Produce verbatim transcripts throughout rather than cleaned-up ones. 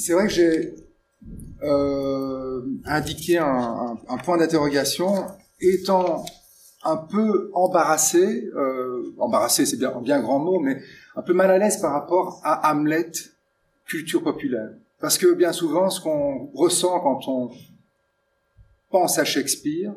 c'est vrai que j'ai euh, indiqué un, un, un point d'interrogation, étant un peu embarrassé, euh, embarrassé c'est bien, bien grand mot, mais un peu mal à l'aise par rapport à Hamlet, culture populaire. Parce que bien souvent, ce qu'on ressent quand on pense à Shakespeare,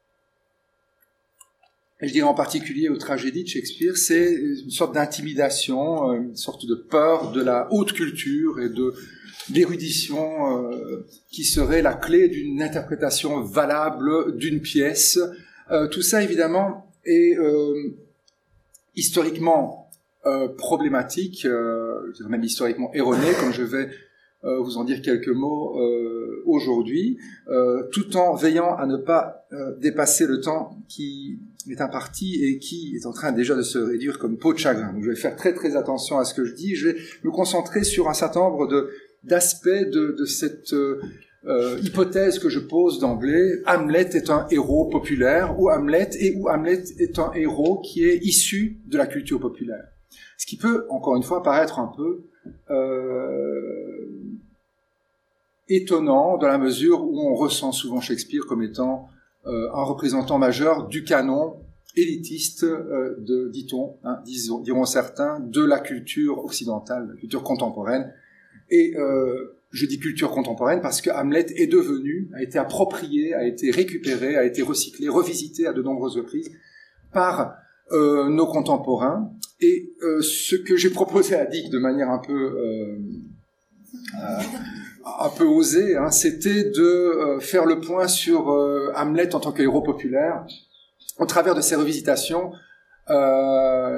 et je dirais en particulier aux tragédies de Shakespeare, c'est une sorte d'intimidation, une sorte de peur de la haute culture et de l'érudition euh, qui serait la clé d'une interprétation valable d'une pièce. Euh, tout ça, évidemment, est euh, historiquement euh, problématique, euh, je dirais même historiquement erroné, comme je vais euh, vous en dire quelques mots euh, aujourd'hui, euh, tout en veillant à ne pas euh, dépasser le temps qui est imparti et qui est en train déjà de se réduire comme peau de chagrin. Donc je vais faire très très attention à ce que je dis. Je vais me concentrer sur un certain nombre de, d'aspects de, de cette euh, euh, hypothèse que je pose d'emblée. Hamlet est un héros populaire, ou Hamlet, et ou Hamlet est un héros qui est issu de la culture populaire. Ce qui peut, encore une fois, paraître un peu euh, étonnant dans la mesure où on ressent souvent Shakespeare comme étant euh, un représentant majeur du canon élitiste, euh, de, dit-on, hein, disons, diront certains, de la culture occidentale, la culture contemporaine. Et euh, je dis culture contemporaine parce que Hamlet est devenu, a été approprié, a été récupéré, a été recyclé, revisité à de nombreuses reprises par euh, nos contemporains. Et euh, ce que j'ai proposé à Dick de manière un peu euh, euh, un peu osée, hein, c'était de euh, faire le point sur euh, Hamlet en tant que héros populaire au travers de ces revisitations euh,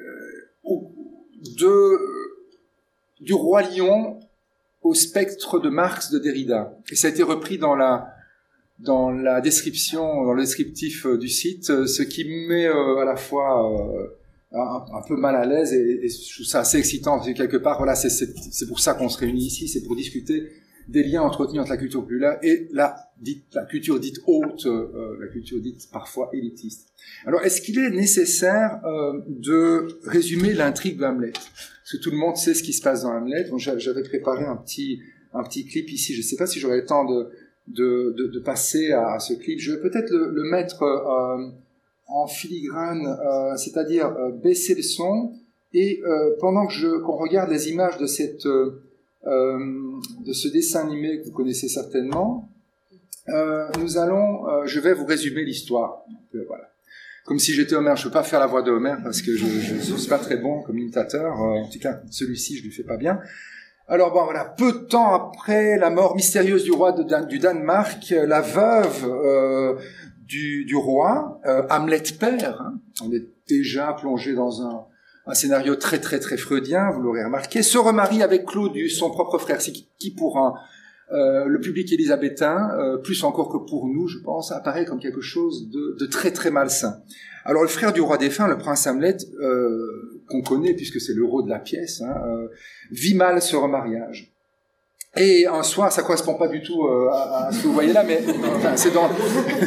de du roi lion au spectre de Marx de Derrida. Et ça a été repris dans la dans la description, dans le descriptif du site, ce qui me met euh, à la fois euh, un, un peu mal à l'aise et, et je trouve ça assez excitant parce que quelque part, voilà, c'est, c'est, c'est pour ça qu'on se réunit ici, c'est pour discuter des liens entretenus entre la culture populaire et la, dite, la culture dite haute, euh, la culture dite parfois élitiste. Alors, est-ce qu'il est nécessaire euh, de résumer l'intrigue de Hamlet ? Parce que tout le monde sait ce qui se passe dans Hamlet. Donc, j'avais préparé un petit, un petit clip ici. Je ne sais pas si j'aurai le temps de, de, de, de passer à, à ce clip. Je vais peut-être le, le mettre euh, en filigrane, euh, c'est-à-dire euh, baisser le son. Et euh, pendant que je, qu'on regarde les images de cette... Euh, Euh, de ce dessin animé que vous connaissez certainement, euh, nous allons, euh, je vais vous résumer l'histoire. Donc, euh, voilà. Comme si j'étais Homer, je ne peux pas faire la voix de Homer parce que je ne suis pas très bon comme imitateur. Euh, en tout cas, celui-ci, je ne lui fais pas bien. Alors bon, voilà. Peu de temps après la mort mystérieuse du roi de Dan- du Danemark, la veuve euh, du, du roi, euh, Hamlet père, hein, on est déjà plongé dans un un scénario très très très freudien, vous l'aurez remarqué, se remarie avec Claudius, son propre frère, qui pour un, euh, le public élisabétain, euh, plus encore que pour nous, je pense, apparaît comme quelque chose de, de très très malsain. Alors le frère du roi défunt, le prince Hamlet, euh, qu'on connaît puisque c'est l'héros de la pièce, hein, euh, vit mal ce remariage. Et un soir, ça correspond pas du tout euh, à, à ce que vous voyez là, mais enfin, c'est dans.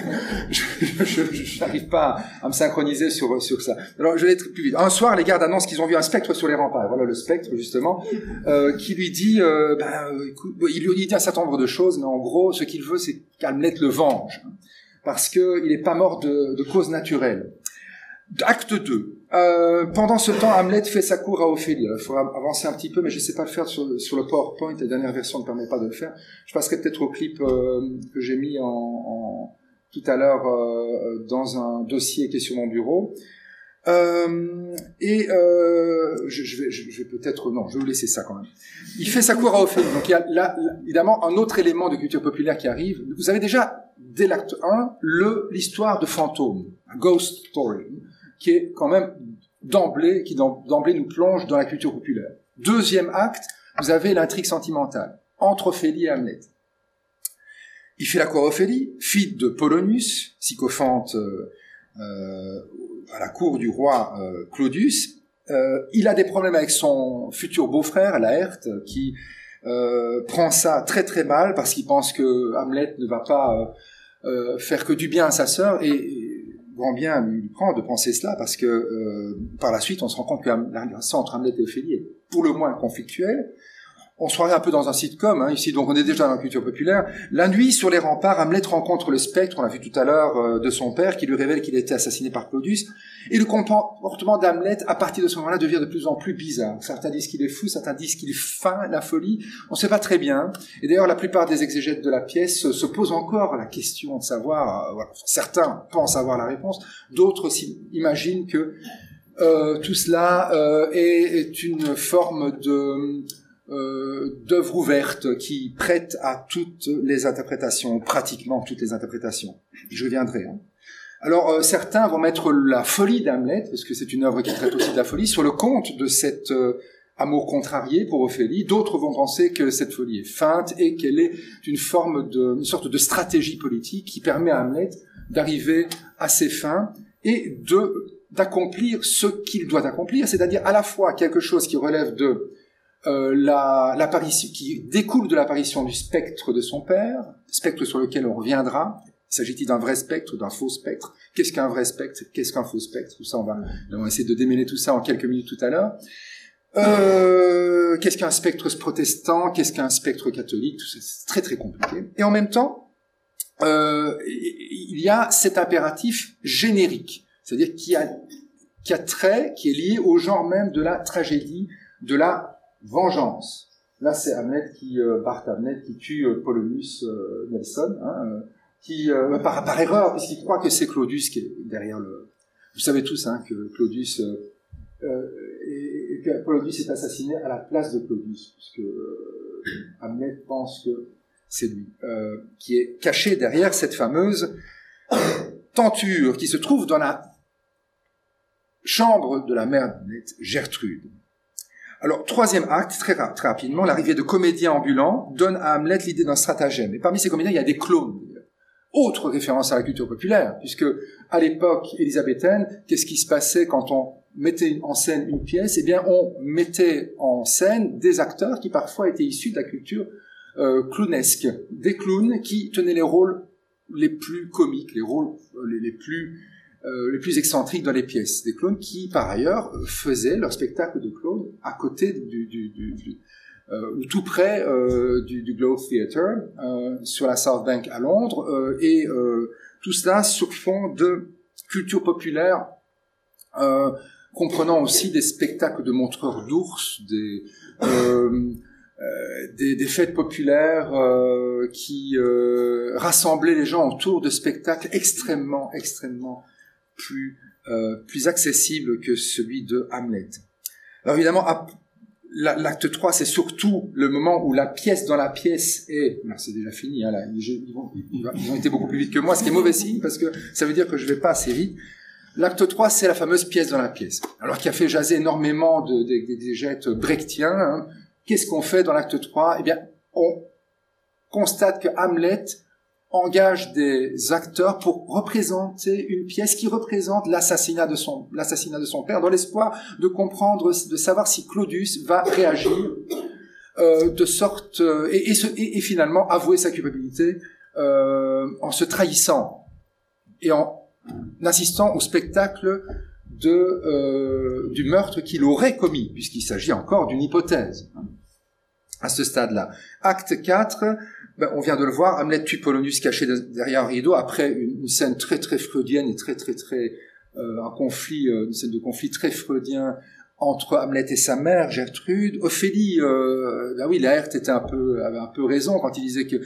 je n'arrive pas à, à me synchroniser sur sur ça. Alors, je vais être plus vite. Un soir, les gardes annoncent qu'ils ont vu un spectre sur les remparts. Voilà le spectre justement, euh, qui lui dit, euh, ben, euh, écoute, il lui dit un certain nombre de choses, mais en gros, ce qu'il veut, c'est qu'Hamlet le venge, hein, parce que il est pas mort de, de cause naturelle. Acte deux. Euh, pendant ce temps, Hamlet fait sa cour à Ophélie. Il faudra avancer un petit peu, mais je ne sais pas le faire sur, sur le PowerPoint. La dernière version ne permet pas de le faire. Je passerai peut-être au clip euh, que j'ai mis en, en, tout à l'heure euh, dans un dossier qui est sur mon bureau. Euh, et euh, je, je vais, je, je vais peut-être... Non, je vais vous laisser ça quand même. Il fait sa cour à Ophélie. Donc il y a là, évidemment, un autre élément de culture populaire qui arrive. Vous avez déjà, dès l'acte un, le, l'histoire de fantôme, un ghost story, qui est quand même d'emblée, qui d'emblée nous plonge dans la culture populaire. Deuxième acte, vous avez l'intrigue sentimentale entre Ophélie et Hamlet. Il fait la cour à Ophélie, fille de Polonius, sycophante euh, euh, à la cour du roi euh, Claudius. Euh, il a des problèmes avec son futur beau-frère, Laërte, qui euh, prend ça très très mal parce qu'il pense que Hamlet ne va pas euh, euh, faire que du bien à sa sœur et, et grand bien lui prend de penser cela parce que euh, par la suite on se rend compte que la relation entre Hamlet et Ophélie est pour le moins conflictuelle. on se croirait un peu dans un sitcom, hein, ici, donc on est déjà dans la culture populaire. La nuit, sur les remparts, Hamlet rencontre le spectre, on l'a vu tout à l'heure, euh, de son père, qui lui révèle qu'il a été assassiné par Claudius. Et le comportement d'Hamlet, à partir de ce moment-là, devient de plus en plus bizarre. Certains disent qu'il est fou, certains disent qu'il feint la folie. On ne sait pas très bien. Et d'ailleurs, la plupart des exégètes de la pièce se posent encore la question de savoir, euh, voilà, certains pensent avoir la réponse, d'autres imaginent que euh, tout cela euh, est, est une forme de... Euh, d'œuvres ouvertes qui prêtent à toutes les interprétations, pratiquement toutes les interprétations. Je reviendrai. Hein. Alors, euh, certains vont mettre la folie d'Hamlet, parce que c'est une œuvre qui traite aussi de la folie, sur le compte de cet euh, amour contrarié pour Ophélie. D'autres vont penser que cette folie est feinte et qu'elle est une forme de, une sorte de stratégie politique qui permet à Hamlet d'arriver à ses fins et de d'accomplir ce qu'il doit accomplir, c'est-à-dire à la fois quelque chose qui relève de Euh, la, l'apparition, qui découle de l'apparition du spectre de son père, spectre sur lequel on reviendra. S'agit-il d'un vrai spectre, d'un faux spectre? Qu'est-ce qu'un vrai spectre? Qu'est-ce qu'un faux spectre? Tout ça, on va, on va essayer de démêler tout ça en quelques minutes tout à l'heure. Euh, qu'est-ce qu'un spectre protestant? Qu'est-ce qu'un spectre catholique? Tout ça, c'est très très compliqué. Et en même temps, euh, il y a cet impératif générique, c'est-à-dire qui a, qui a trait, qui est lié au genre même de la tragédie, de la vengeance. Là, c'est Hamlet qui, euh, Bart Hamlet qui tue euh, Polonius euh, Nelson, hein, euh, qui, euh, par, par erreur, puisqu'il croit que c'est Claudius qui est derrière le... Vous savez tous hein, que Claudius, euh, euh, et, et que Polonius est assassiné à la place de Claudius, puisque euh, Hamlet pense que c'est lui, euh, qui est caché derrière cette fameuse tenture qui se trouve dans la chambre de la mère d'Hamlet, Gertrude. Alors, troisième acte, très, ra- très rapidement, l'arrivée de comédiens ambulants donne à Hamlet l'idée d'un stratagème. Et parmi ces comédiens, il y a des clones. Autre référence à la culture populaire, puisque à l'époque élisabéthaine, qu'est-ce qui se passait quand on mettait en scène une pièce? Eh bien, on mettait en scène des acteurs qui parfois étaient issus de la culture euh, clownesque. Des clowns qui tenaient les rôles les plus comiques, les rôles les, les plus... Euh, les plus excentriques dans les pièces, des clowns qui, par ailleurs, faisaient leur spectacle de clown à côté du, du, du, du euh, ou tout près euh, du, du Globe Theatre, euh, sur la South Bank à Londres, euh, et euh, tout cela sur fond de culture populaire, euh, comprenant aussi des spectacles de montreurs d'ours, des euh, Euh, des, des fêtes populaires euh, qui euh, rassemblaient les gens autour de spectacles extrêmement, extrêmement plus euh, plus accessibles que celui de Hamlet. Alors évidemment, l'acte trois, c'est surtout le moment où la pièce dans la pièce est... Non, c'est déjà fini, hein, là. Ils, vont, ils ont été beaucoup plus vite que moi, ce qui est mauvais signe, parce que ça veut dire que je vais pas assez vite. L'acte trois, c'est la fameuse pièce dans la pièce. Alors, qui a fait jaser énormément de, de, de, des jets brechtiens, hein. Qu'est-ce qu'on fait dans l'acte trois? Eh bien, on constate que Hamlet engage des acteurs pour représenter une pièce qui représente l'assassinat de son, l'assassinat de son père, dans l'espoir de comprendre, de savoir si Claudius va réagir euh, de sorte euh, et, et, se, et, et finalement avouer sa culpabilité euh, en se trahissant et en assistant au spectacle de euh, du meurtre qu'il aurait commis, puisqu'il s'agit encore d'une hypothèse. À ce stade-là. Acte quatre, ben, on vient de le voir, Hamlet tue Polonius caché derrière un rideau, après une, une scène très très freudienne et très très très, euh, un conflit, euh, une scène de conflit très freudien entre Hamlet et sa mère, Gertrude. Ophélie, euh, ben oui, Laërte était un peu, avait un peu raison quand il disait que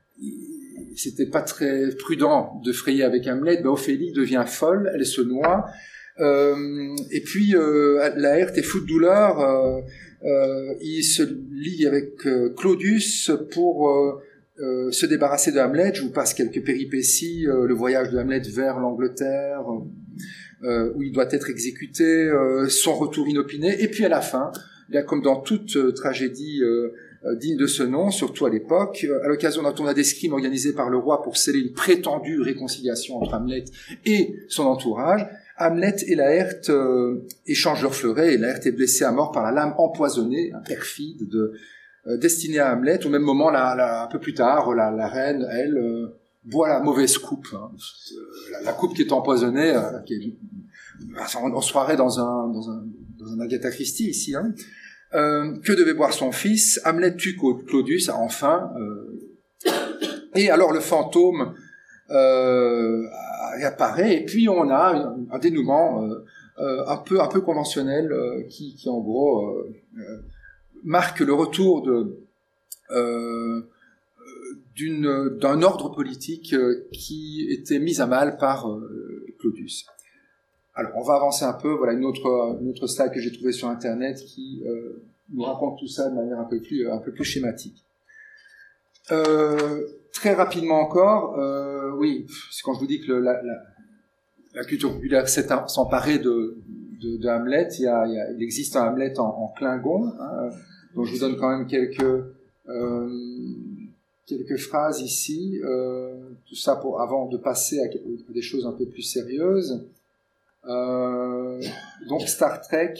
c'était pas très prudent de frayer avec Hamlet. Ben, Ophélie devient folle, elle se noie, euh, et puis euh, Laërte est fou de douleur, euh, Euh, il se lie avec euh, Claudius pour euh, euh, se débarrasser de Hamlet. Je vous passe quelques péripéties. Euh, le voyage de Hamlet vers l'Angleterre, euh, où il doit être exécuté, euh, son retour inopiné, et puis à la fin, bien comme dans toute euh, tragédie euh, euh, digne de ce nom, surtout à l'époque, euh, à l'occasion d'un tournoi d'escrime organisé par le roi pour sceller une prétendue réconciliation entre Hamlet et son entourage, Hamlet et Laërte euh, échangent leurs fleurets, et Laërte est blessé à mort par la lame empoisonnée, un perfide, de, euh, destinée à Hamlet. Au même moment, la, la, un peu plus tard, la, la reine, elle, euh, boit la mauvaise coupe, hein, la, la coupe qui est empoisonnée, euh, qui est, enfin, on, on se croirait dans un, dans un, dans un Agatha Christie ici, hein. Euh, que devait boire son fils? Hamlet tue Claudius, enfin. Euh, et alors le fantôme euh, apparaît, et puis on a un, un dénouement euh, euh, un peu un peu conventionnel euh, qui, qui en gros euh, euh, marque le retour de euh, d'une d'un ordre politique euh, qui était mis à mal par euh, Claudius. Alors, on va avancer un peu. Voilà une autre, une autre slide que j'ai trouvée sur Internet qui euh, nous raconte tout ça de manière un peu plus, un peu plus schématique. Euh, très rapidement encore, euh, oui, c'est quand je vous dis que le, la, la, la culture populaire s'est emparée de, de, de Hamlet. Il, y a, il, y a, il existe un Hamlet en, en Klingon, hein, dont je vous donne quand même quelques euh, quelques phrases ici. Euh, tout ça pour avant de passer à, à des choses un peu plus sérieuses. Euh, donc Star Trek,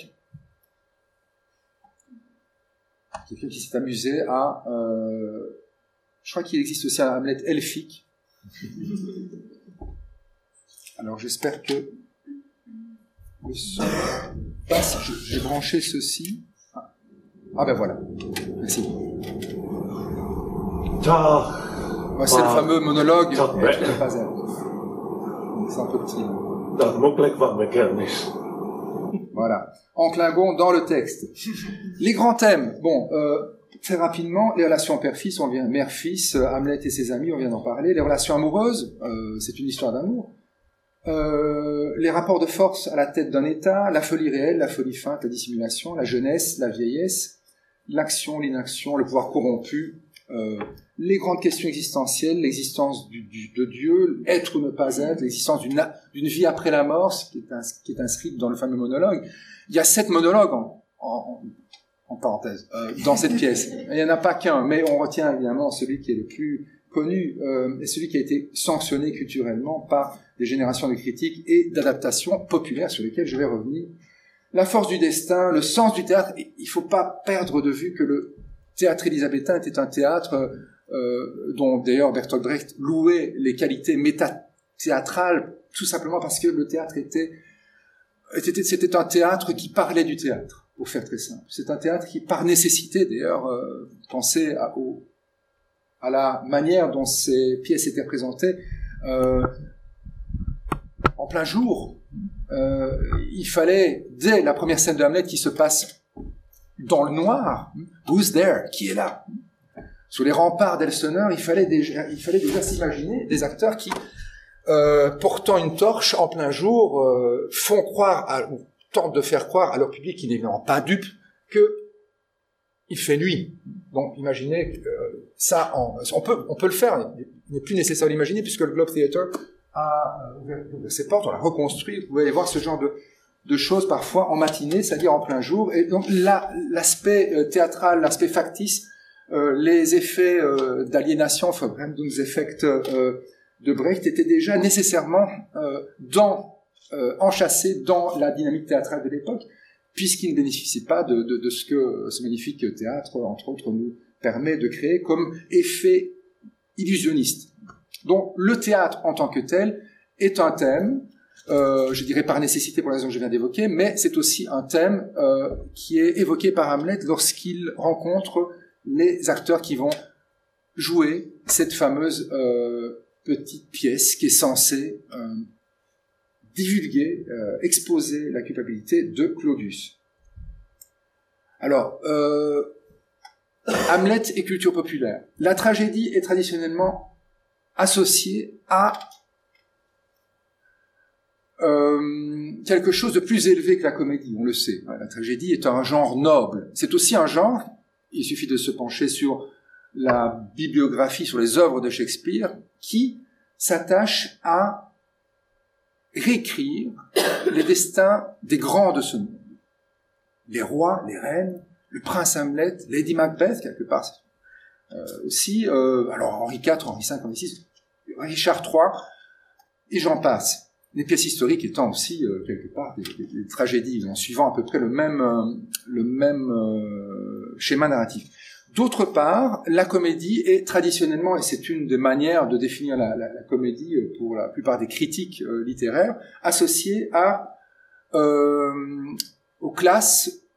quelqu'un qui s'est amusé à euh, je crois qu'il existe aussi un Hamlet elfique. Alors j'espère que le son passe. J'ai branché ceci. Ah, ah ben voilà, merci. Ah, c'est le fameux monologue. C'est un peu petit. Voilà. En Klingon, dans le texte. Les grands thèmes. Bon, euh, très rapidement, les relations père-fils, on vient, mère-fils, Hamlet et ses amis, on vient d'en parler. Les relations amoureuses, euh, c'est une histoire d'amour. Euh, les rapports de force à la tête d'un État, la folie réelle, la folie feinte, la dissimulation, la jeunesse, la vieillesse, l'action, l'inaction, le pouvoir corrompu, euh, les grandes questions existentielles, l'existence du, du, de Dieu, être ou ne pas être, l'existence d'une, d'une vie après la mort, ce qui est, ins, qui est inscrit dans le fameux monologue. Il y a sept monologues en, en, en parenthèse euh, dans cette pièce. Il n'y en a pas qu'un, mais on retient évidemment celui qui est le plus connu euh, et celui qui a été sanctionné culturellement par des générations de critiques et d'adaptations populaires sur lesquelles je vais revenir. La force du destin, le sens du théâtre. Il ne faut pas perdre de vue que le théâtre élisabétain était un théâtre euh, dont d'ailleurs Bertolt Brecht louait les qualités métathéâtrales, tout simplement parce que le théâtre était, était c'était un théâtre qui parlait du théâtre, pour faire très simple. C'est un théâtre qui, par nécessité d'ailleurs, euh, pensait à, au, à la manière dont ces pièces étaient représentées euh, en plein jour. Euh, il fallait, dès la première scène de Hamlet qui se passe dans le noir, who's there, qui est là, sous les remparts d'Elseneur, il fallait déjà, il fallait déjà s'imaginer des acteurs qui, euh, portant une torche en plein jour, euh, font croire, à, ou tentent de faire croire à leur public, qui n'est évidemment pas dupe, que il fait nuit. Donc, imaginez euh, ça, en, on peut, on peut le faire. Il n'est plus nécessaire de l'imaginer puisque le Globe Theatre a ouvert ses portes, on l'a reconstruit. Vous pouvez aller voir ce genre de de choses parfois en matinée, c'est-à-dire en plein jour. Et donc là, l'aspect euh, théâtral, l'aspect factice, euh, les effets euh, d'aliénation, Verbrennungseffekt euh, de Brecht étaient déjà nécessairement euh, dans, euh, enchâssés dans la dynamique théâtrale de l'époque, puisqu'ils ne bénéficient pas de, de, de ce que ce magnifique théâtre, entre autres, nous permet de créer comme effet illusionniste. Donc le théâtre en tant que tel est un thème, Euh, je dirais par nécessité pour la raison que je viens d'évoquer, mais c'est aussi un thème euh, qui est évoqué par Hamlet lorsqu'il rencontre les acteurs qui vont jouer cette fameuse euh, petite pièce qui est censée euh, divulguer, euh, exposer la culpabilité de Claudius. Alors, euh, Hamlet et culture populaire. La tragédie est traditionnellement associée à Euh, quelque chose de plus élevé que la comédie, on le sait. La tragédie est un genre noble. C'est aussi un genre, il suffit de se pencher sur la bibliographie, sur les œuvres de Shakespeare, qui s'attache à réécrire les destins des grands de ce monde. Les rois, les reines, le prince Hamlet, Lady Macbeth, quelque part. Euh, aussi, euh, alors Henri quatre, Henri cinq, Henri six, Richard trois, et j'en passe. Les pièces historiques étant aussi euh, quelque part des, des, des tragédies, en suivant à peu près le même euh, le même euh, schéma narratif. D'autre part, la comédie est traditionnellement, et c'est une des manières de définir la, la, la comédie pour la plupart des critiques euh, littéraires, associée à euh, aux classes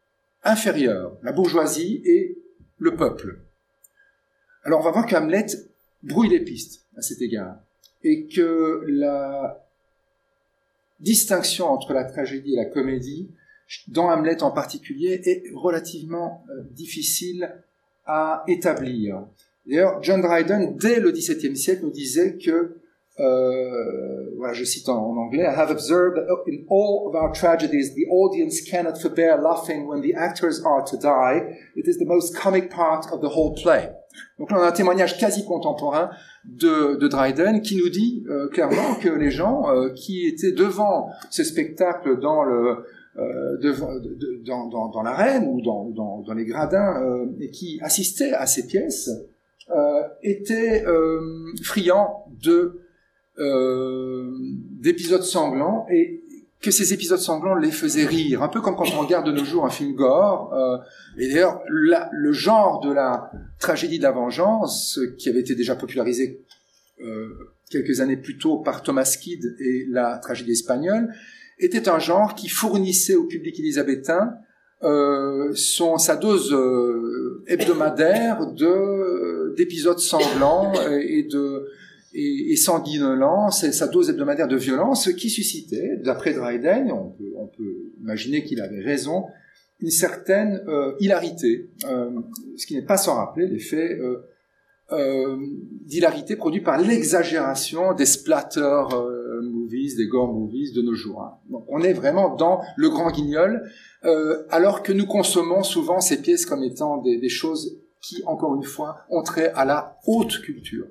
inférieures, la bourgeoisie et le peuple. Alors on va voir que Hamlet brouille les pistes à cet égard, et que la distinction entre la tragédie et la comédie, dans Hamlet en particulier, est relativement euh, difficile à établir. D'ailleurs, John Dryden, dès le dix-septième siècle, nous disait que, euh, voilà, je cite en, en anglais, I have observed that in all of our tragedies, the audience cannot forbear laughing when the actors are to die. It is the most comic part of the whole play. Donc là, on a un témoignage quasi contemporain de, de Dryden qui nous dit euh, clairement que les gens euh, qui étaient devant ce spectacle dans le euh, devant, de, de, dans, dans, dans l'arène ou dans, dans, dans les gradins euh, et qui assistaient à ces pièces euh, étaient euh, friands de euh, d'épisodes sanglants et que ces épisodes sanglants les faisaient rire, un peu comme quand on regarde de nos jours un film gore. Euh, et d'ailleurs, la, le genre de la tragédie de la vengeance, qui avait été déjà popularisé euh, quelques années plus tôt par Thomas Kyd et la tragédie espagnole, était un genre qui fournissait au public élisabétain euh, son, sa dose euh, hebdomadaire de, d'épisodes sanglants et de... et, et sanguinolent, c'est sa dose hebdomadaire de violence qui suscitait, d'après Dryden, on peut, on peut imaginer qu'il avait raison, une certaine euh, hilarité, euh, ce qui n'est pas sans rappeler l'effet euh, euh, d'hilarité produit par l'exagération des splatter euh, movies, des gore movies de nos jours. Hein. Donc on est vraiment dans le grand guignol, euh, alors que nous consommons souvent ces pièces comme étant des, des choses qui, encore une fois, ont trait à la haute culture.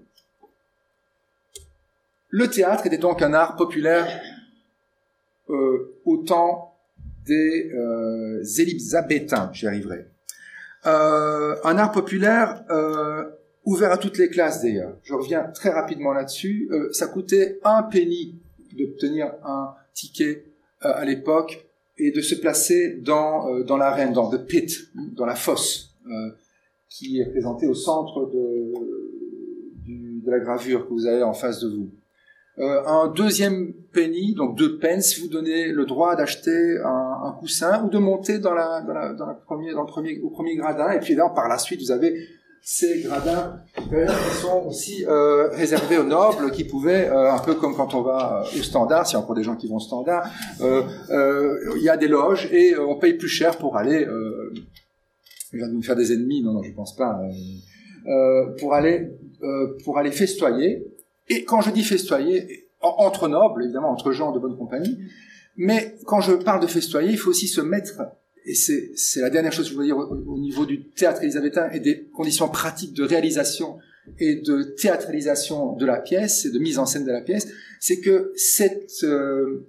Le théâtre était donc un art populaire euh, au temps des euh, Élisabétains, j'y arriverai. Euh, un art populaire euh, ouvert à toutes les classes d'ailleurs. Je reviens très rapidement là-dessus. Euh, ça coûtait un penny d'obtenir un ticket euh, à l'époque et de se placer dans euh, dans l'arène, dans the pit, dans la fosse, euh, qui est présentée au centre de, du, de la gravure que vous avez en face de vous. Euh, un deuxième penny, donc deux pence, vous donnez le droit d'acheter un, un coussin ou de monter dans la, dans la, dans la premier, dans le premier, au premier gradin. Et puis là, par la suite, vous avez ces gradins qui sont aussi euh, réservés aux nobles, qui pouvaient, euh, un peu comme quand on va au standard, s'il y a encore des gens qui vont au standard, euh, euh, il y a des loges et euh, on paye plus cher pour aller. Euh, je viens de me faire des ennemis, non, non, je pense pas. Euh, euh, pour aller, euh, pour aller festoyer. Et quand je dis festoyer, entre nobles, évidemment, entre gens de bonne compagnie, mais quand je parle de festoyer, il faut aussi se mettre, et c'est, c'est la dernière chose que je voulais dire au, au niveau du théâtre élisabétain et des conditions pratiques de réalisation et de théâtralisation de la pièce et de mise en scène de la pièce, c'est que cette euh,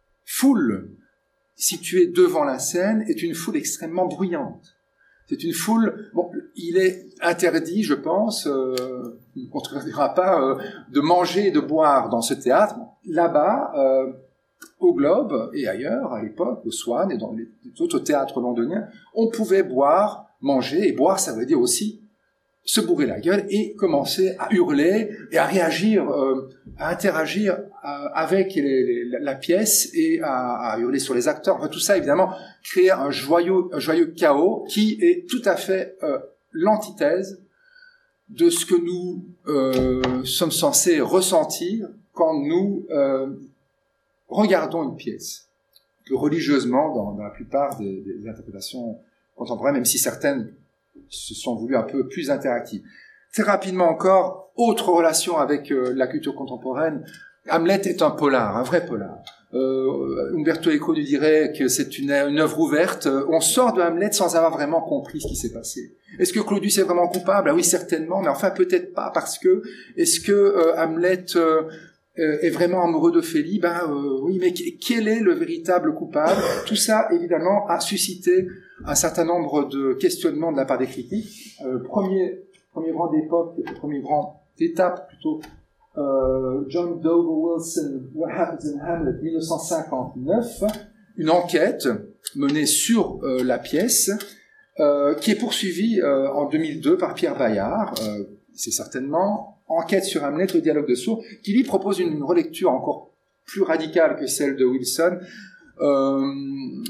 foule située devant la scène est une foule extrêmement bruyante. C'est une foule, bon, il est interdit, je pense, euh, on ne contredira pas, euh, de manger et de boire dans ce théâtre. Là-bas, euh, au Globe et ailleurs, à l'époque, au Swan et dans les autres théâtres londoniens, on pouvait boire, manger, et boire, ça veut dire aussi se bourrer la gueule et commencer à hurler et à réagir, euh, à interagir euh, avec les, les, la pièce et à, à hurler sur les acteurs. Enfin, tout ça, évidemment, créer un joyeux, un joyeux chaos qui est tout à fait euh, l'antithèse de ce que nous euh, sommes censés ressentir quand nous euh, regardons une pièce. Que religieusement, dans, dans la plupart des, des interprétations contemporaines, même si certaines se sont voulues un peu plus interactives. Très rapidement encore, autre relation avec euh, la culture contemporaine, Hamlet est un polar, un vrai polar. Euh, Umberto Eco nous dirait que c'est une, une œuvre ouverte. On sort de Hamlet sans avoir vraiment compris ce qui s'est passé. Est-ce que Claudius est vraiment coupable? Ah oui, certainement, mais enfin peut-être pas, parce que est-ce que euh, Hamlet euh, est vraiment amoureux d'Ophélie? Ben euh, oui, mais quel est le véritable coupable? Tout ça, évidemment, a suscité un certain nombre de questionnements de la part des critiques. Euh, premier, premier grand d'époque, premier grand d'étape plutôt. Euh, John Dover Wilson, What Happens in Hamlet, dix-neuf cent cinquante-neuf, une enquête menée sur euh, la pièce, euh, qui est poursuivie euh, en deux mille deux par Pierre Bayard. Euh, c'est certainement Enquête sur Hamlet, le dialogue de sourds, qui lui propose une, une relecture encore plus radicale que celle de Wilson. Euh,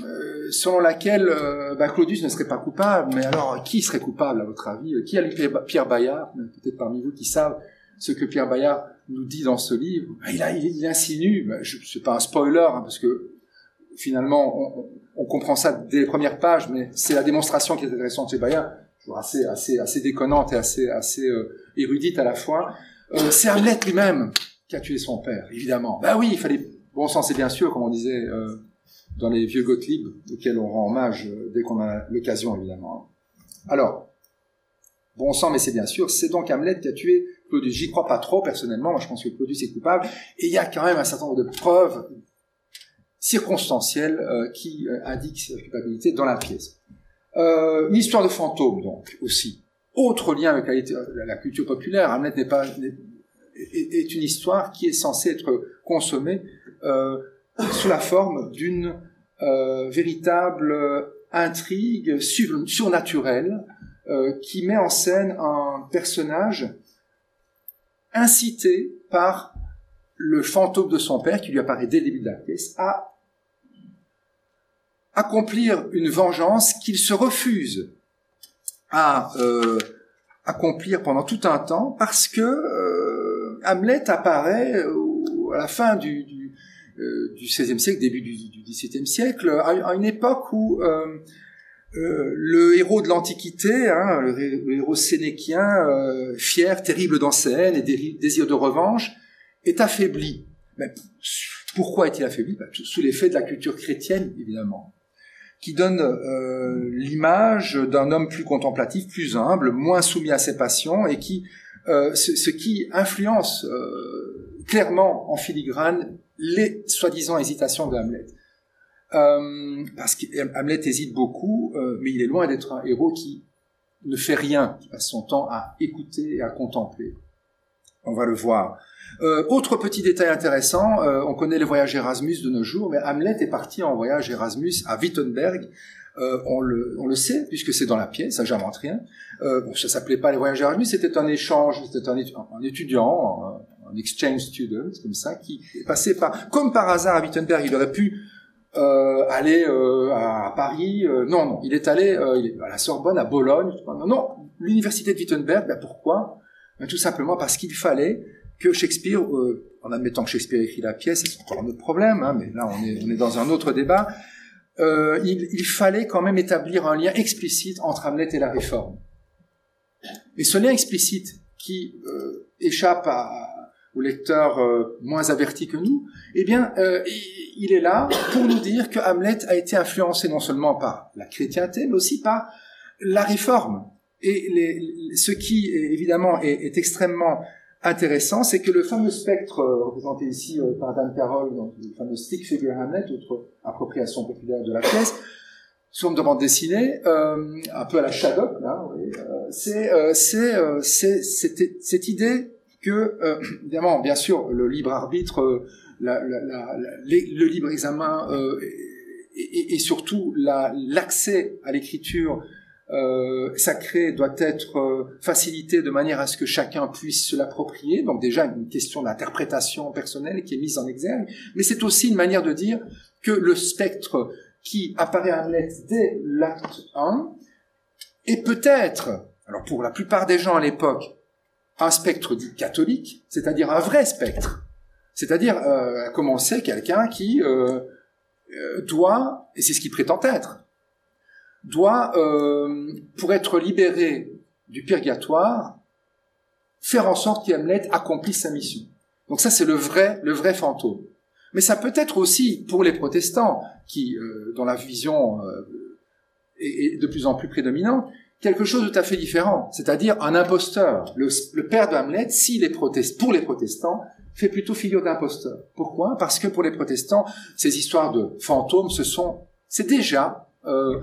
selon laquelle euh, bah, Claudius ne serait pas coupable. Mais alors, qui serait coupable à votre avis? Qui a lu Pierre Bayard? Peut-être parmi vous qui savent ce que Pierre Bayard nous dit dans ce livre. Il, a, il, il insinue, bah, je, c'est pas un spoiler, hein, parce que finalement, on, on comprend ça dès les premières pages, mais c'est la démonstration qui est intéressante chez Bayard, toujours assez, assez, assez déconnante et assez, assez euh, érudite à la fois. Euh, c'est Hamlet lui-même qui a tué son père, évidemment. Ben oui, il fallait... Bon sang, c'est bien sûr, comme on disait euh, dans les vieux Gottlieb, auxquels on rend hommage euh, dès qu'on a l'occasion, évidemment. Alors, bon sang, mais c'est bien sûr, c'est donc Hamlet qui a tué Claudius. J'y crois pas trop, personnellement. Moi, je pense que Claudius est coupable. Et il y a quand même un certain nombre de preuves circonstancielles euh, qui euh, indiquent sa culpabilité dans la pièce. Euh, une histoire de fantôme, donc, aussi. Autre lien avec la, la culture populaire. Hamlet n'est pas, n'est, est, est une histoire qui est censée être consommée euh, sous la forme d'une euh, véritable intrigue sur, surnaturelle euh, qui met en scène un personnage incité par le fantôme de son père, qui lui apparaît dès le début de la pièce, à accomplir une vengeance qu'il se refuse à euh, accomplir pendant tout un temps, parce que euh, Hamlet apparaît euh, à la fin du, du, euh, du seizième siècle, début du, du dix-septième siècle, à, à une époque où euh, euh, le héros de l'Antiquité, hein, le, le héros sénéchien, euh, fier, terrible dans ses haines et dé- désir de revanche, est affaibli. Mais pourquoi est-il affaibli? Ben, sous l'effet de la culture chrétienne, évidemment, qui donne euh, l'image d'un homme plus contemplatif, plus humble, moins soumis à ses passions, et qui, euh, ce, ce qui influence euh, clairement en filigrane les soi-disant hésitations de Hamlet. Euh, parce qu'Hamlet hésite beaucoup, euh, mais il est loin d'être un héros qui ne fait rien, qui passe son temps à écouter et à contempler. On va le voir. Euh, autre petit détail intéressant, euh, on connaît le voyage Erasmus de nos jours, mais Hamlet est parti en voyage Erasmus à Wittenberg. Euh, on, le, on le sait, puisque c'est dans la pièce, ça j'invente rien. Euh, bon, ça s'appelait pas les voyages Erasmus, c'était un échange, c'était un, un étudiant, un, un exchange student, comme ça, qui est passé par, comme par hasard à Wittenberg. Il aurait pu euh, aller euh, à Paris. Euh, non, non, il est allé euh, il est à la Sorbonne, à Bologne. Non, non, l'université de Wittenberg. Ben pourquoi? Ben, tout simplement parce qu'il fallait que Shakespeare, euh, en admettant que Shakespeare écrit la pièce, c'est encore un autre problème, hein, mais là on est, on est dans un autre débat, euh, il, il fallait quand même établir un lien explicite entre Hamlet et la Réforme. Et ce lien explicite qui euh, échappe à, aux lecteurs euh, moins avertis que nous, eh bien, euh, il, il est là pour nous dire que Hamlet a été influencé non seulement par la chrétienté, mais aussi par la Réforme. Et les, ce qui, évidemment, est, est extrêmement intéressant, c'est que le fameux spectre euh, représenté ici euh, par Dan Carroll, donc, le fameux stick figure Hamlet, autre appropriation populaire de la pièce, sous forme de bande dessinée, euh, un peu à la Shadok, là, oui, euh, c'est, euh, c'est, euh, c'est cette, cette idée que, euh, évidemment, bien sûr, le libre arbitre, euh, la, la, la, la, le libre examen euh, et, et, et surtout la, l'accès à l'écriture Euh, sacré doit être euh, facilité de manière à ce que chacun puisse se l'approprier. Donc déjà une question d'interprétation personnelle qui est mise en exergue, mais c'est aussi une manière de dire que le spectre qui apparaît à Hamlet dès l'acte un est peut-être, alors pour la plupart des gens à l'époque, un spectre dit catholique, c'est-à-dire un vrai spectre, c'est-à-dire euh, à commencer quelqu'un qui euh, euh, doit, et c'est ce qu'il prétend être, doit, euh, pour être libéré du purgatoire, faire en sorte qu'Hamlet accomplisse sa mission. Donc ça, c'est le vrai, le vrai fantôme. Mais ça peut être aussi, pour les protestants, qui, euh, dont la vision euh, est, est de plus en plus prédominante, quelque chose de tout à fait différent, c'est-à-dire un imposteur. Le, le père de Hamlet, si les protest, pour les protestants, fait plutôt figure d'imposteur. Pourquoi? Parce que pour les protestants, ces histoires de fantômes, ce sont, c'est déjà euh,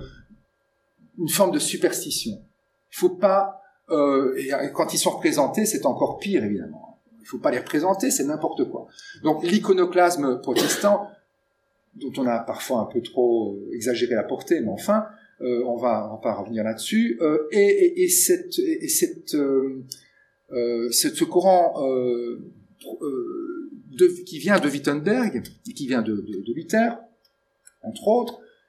une forme de superstition. Il faut pas, euh, et quand ils sont représentés, c'est encore pire évidemment. Il faut pas les représenter, c'est n'importe quoi. Donc l'iconoclasme protestant, dont on a parfois un peu trop exagéré la portée, mais enfin, euh, on va, on va pas revenir là-dessus. Euh, et, et, et cette, et cette, euh, euh, ce courant euh, euh, de, qui vient de Wittenberg, et qui vient de, de, de Luther, entre autres,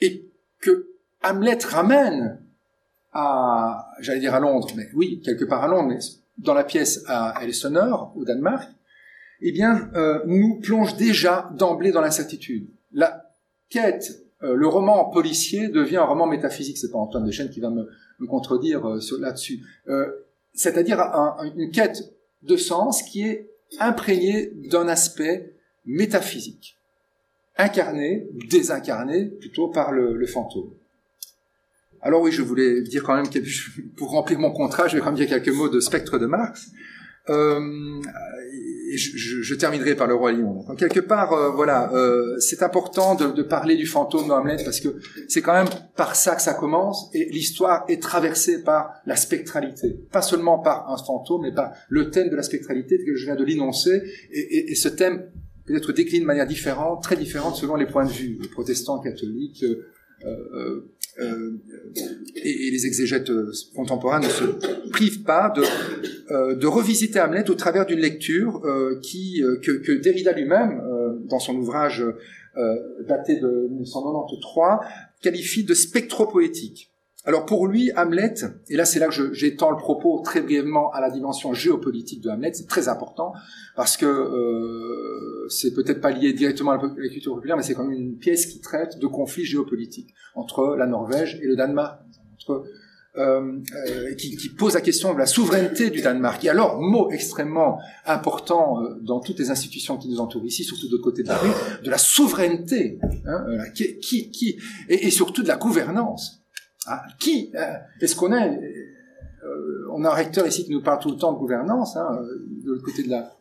et que Hamlet ramène à, j'allais dire à Londres, mais oui, quelque part à Londres, mais dans la pièce à Elseneur, au Danemark, eh bien, euh, nous plonge déjà d'emblée dans l'incertitude. La quête, euh, le roman policier devient un roman métaphysique. C'est pas Antoine Deschênes qui va me, me contredire euh, sur, là-dessus. Euh, c'est-à-dire un, un, une quête de sens qui est imprégnée d'un aspect métaphysique, incarné, désincarné, plutôt par le, le fantôme. Alors oui, je voulais dire quand même, que pour remplir mon contrat, je vais quand même dire quelques mots de Spectre de Marx. Euh, et je, je, je terminerai par le Roi Lion. Donc, quelque part, euh, voilà, euh, c'est important de, de parler du fantôme dans Hamlet parce que c'est quand même par ça que ça commence et l'histoire est traversée par la spectralité. Pas seulement par un fantôme, mais par le thème de la spectralité que je viens de l'énoncer et, et, et ce thème peut être décliné de manière différente, très différente selon les points de vue, les protestants, catholiques, euh, euh, Euh, et, et les exégètes contemporains ne se privent pas de, euh, de revisiter Hamlet au travers d'une lecture euh, qui, euh, que, que Derrida lui-même, euh, dans son ouvrage euh, daté de mille neuf cent quatre-vingt-treize, qualifie de spectropoétique. Alors pour lui, Hamlet, et là c'est là que je, j'étends le propos très brièvement à la dimension géopolitique de Hamlet, c'est très important, parce que euh, c'est peut-être pas lié directement à la culture populaire, mais c'est quand même une pièce qui traite de conflits géopolitiques entre la Norvège et le Danemark, entre, euh, euh, qui, qui pose la question de la souveraineté du Danemark. Et alors, mot extrêmement important euh, dans toutes les institutions qui nous entourent ici, surtout de l'autre côté de la rue, de la souveraineté, hein, euh, qui, qui, qui et, et surtout de la gouvernance. Ah, qui euh, est-ce qu'on a euh, on a un recteur ici qui nous parle tout le temps de gouvernance, hein, de l'autre côté de la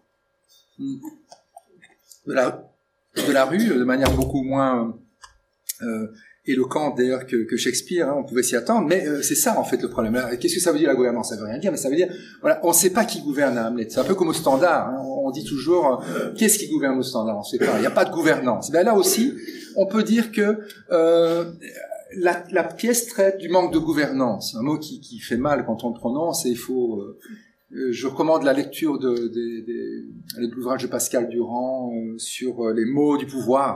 de la de la rue, de manière beaucoup moins euh, éloquente d'ailleurs que, que Shakespeare, hein, on pouvait s'y attendre, mais euh, c'est ça en fait le problème. Alors, qu'est-ce que ça veut dire la gouvernance? Ça veut rien dire, mais ça veut dire voilà, on ne sait pas qui gouverne à Hamlet. C'est un peu comme au Standard, hein, on dit toujours euh, qu'est-ce qui gouverne au Standard, on ne sait pas, il n'y a pas de gouvernance. Ben là aussi, on peut dire que euh, La, la pièce traite du manque de gouvernance, un mot qui, qui fait mal quand on le prononce, et il faut. Euh, je recommande la lecture de, de, de, de l'ouvrage de Pascal Durand euh, sur les mots du pouvoir.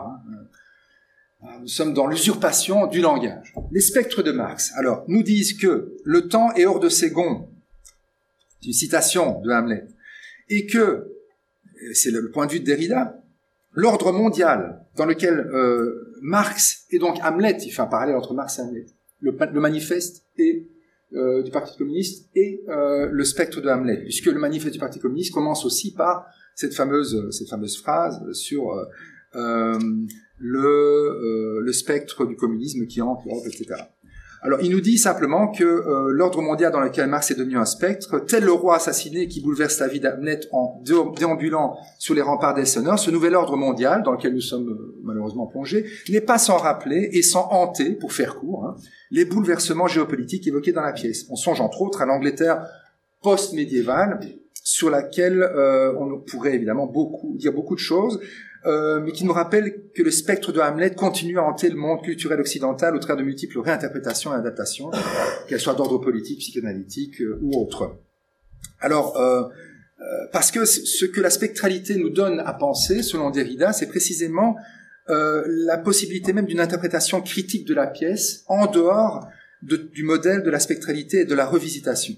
Hein. Nous sommes dans l'usurpation du langage. Les spectres de Marx, alors, nous disent que le temps est hors de ses gonds. C'est une citation de Hamlet, et que c'est le point de vue de Derrida. L'ordre mondial dans lequel euh, Marx et donc Hamlet, il fait un parallèle entre Marx et Hamlet, le, le manifeste et, euh, du Parti communiste et euh, le spectre de Hamlet, puisque le manifeste du Parti communiste commence aussi par cette fameuse, cette fameuse phrase sur euh, euh, le, euh, le spectre du communisme qui hante l'Europe, et cetera. Alors, il nous dit simplement que euh, l'ordre mondial dans lequel Marx est devenu un spectre, tel le roi assassiné qui bouleverse la vie d'Hamlet en déambulant sur les remparts d'Elseneur, ce nouvel ordre mondial dans lequel nous sommes euh, malheureusement plongés, n'est pas sans rappeler et sans hanter, pour faire court, hein, les bouleversements géopolitiques évoqués dans la pièce. On songe entre autres à l'Angleterre post-médiévale, sur laquelle euh, on pourrait évidemment beaucoup dire beaucoup de choses, Euh, mais qui nous rappelle que le spectre de Hamlet continue à hanter le monde culturel occidental au travers de multiples réinterprétations et adaptations, qu'elles soient d'ordre politique, psychanalytique euh, ou autre. Alors, euh, euh, parce que ce que la spectralité nous donne à penser, selon Derrida, c'est précisément euh, la possibilité même d'une interprétation critique de la pièce en dehors de, du modèle de la spectralité et de la revisitation.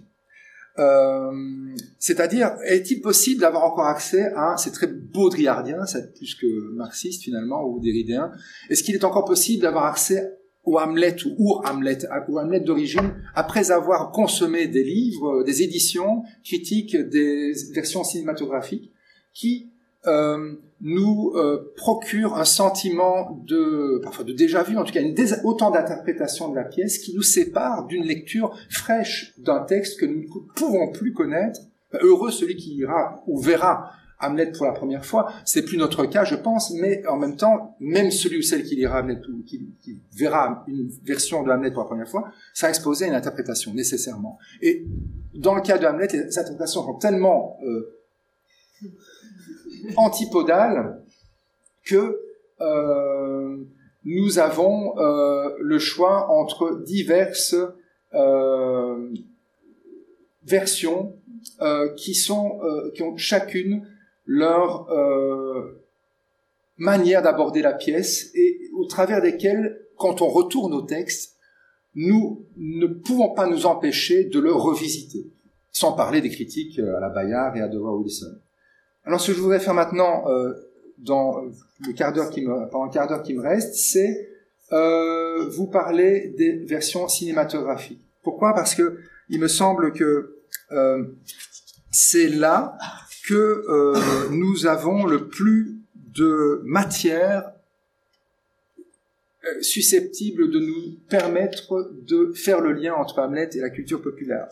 Euh, c'est-à-dire, est-il possible d'avoir encore accès à, c'est très baudrillardien, c'est plus que marxiste finalement, ou derridéen, est-ce qu'il est encore possible d'avoir accès au Hamlet, ou au Hamlet, au Hamlet d'origine, après avoir consommé des livres, des éditions critiques, des versions cinématographiques, qui euh, nous euh, procurent un sentiment de, parfois de déjà-vu, en tout cas une dés- autant d'interprétations de la pièce qui nous sépare d'une lecture fraîche d'un texte que nous ne pouvons plus connaître. Heureux celui qui ira ou verra Hamlet pour la première fois, c'est plus notre cas, je pense, mais en même temps, même celui ou celle qui lira Hamlet ou qui, qui verra une version de Hamlet pour la première fois, ça exposé à une interprétation, nécessairement. Et dans le cas de Hamlet, les interprétations sont tellement euh, antipodales que euh, nous avons euh, le choix entre diverses euh, versions euh, qui sont euh, qui ont chacune leur euh, manière d'aborder la pièce et au travers desquelles quand on retourne au texte, nous ne pouvons pas nous empêcher de le revisiter, sans parler des critiques à la Bayard et à Dover Wilson. Alors, ce que je voudrais faire maintenant, euh, dans le quart d'heure qui me, pendant le quart d'heure qui me reste, c'est euh, vous parler des versions cinématographiques. Pourquoi ? Parce que il me semble que euh, c'est là que euh, nous avons le plus de matière euh, susceptible de nous permettre de faire le lien entre Hamlet et la culture populaire.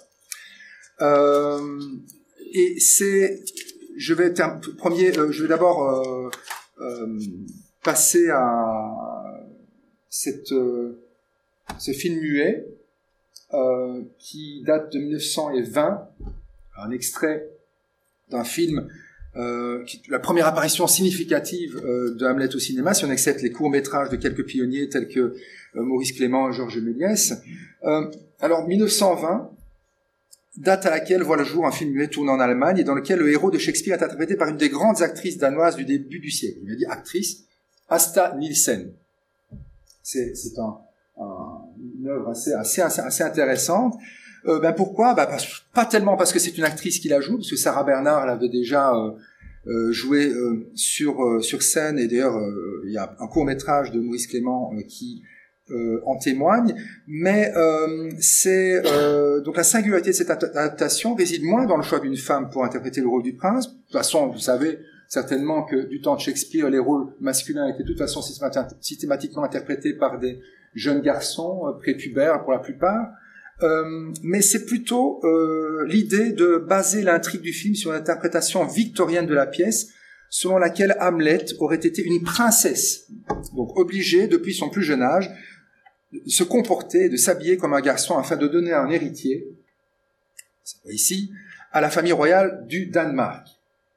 Euh, et c'est, je vais ter- premier, euh, je vais d'abord euh, euh, passer à cette, euh, ce film muet euh, qui date de mille neuf cent vingt, un extrait d'un film, euh, qui, la première apparition significative euh, de Hamlet au cinéma, si on accepte les courts-métrages de quelques pionniers tels que euh, Maurice Clément et Georges Méliès. Euh, alors, mille neuf cent vingt, date à laquelle voit le jour un film muet tourné en Allemagne et dans lequel le héros de Shakespeare est interprété par une des grandes actrices danoises du début du siècle. Il m'a dit actrice, Asta Nielsen. C'est, c'est un, un, une œuvre assez, assez, assez intéressante. Euh, ben pourquoi ben parce, pas tellement parce que c'est une actrice qui la joue, parce que Sarah Bernard l'avait déjà euh, euh, joué euh, sur, euh, sur scène, et d'ailleurs euh, il y a un court-métrage de Maurice Clément euh, qui euh, en témoigne, mais euh, c'est euh, donc la singularité de cette adaptation réside moins dans le choix d'une femme pour interpréter le rôle du prince. De toute façon, vous savez certainement que du temps de Shakespeare, les rôles masculins étaient de toute façon systématiquement interprétés par des jeunes garçons, euh, prépubères pour la plupart. Euh, mais c'est plutôt euh, l'idée de baser l'intrigue du film sur l'interprétation victorienne de la pièce, selon laquelle Hamlet aurait été une princesse, donc obligée depuis son plus jeune âge de se comporter, de s'habiller comme un garçon afin de donner un héritier, ici, à la famille royale du Danemark.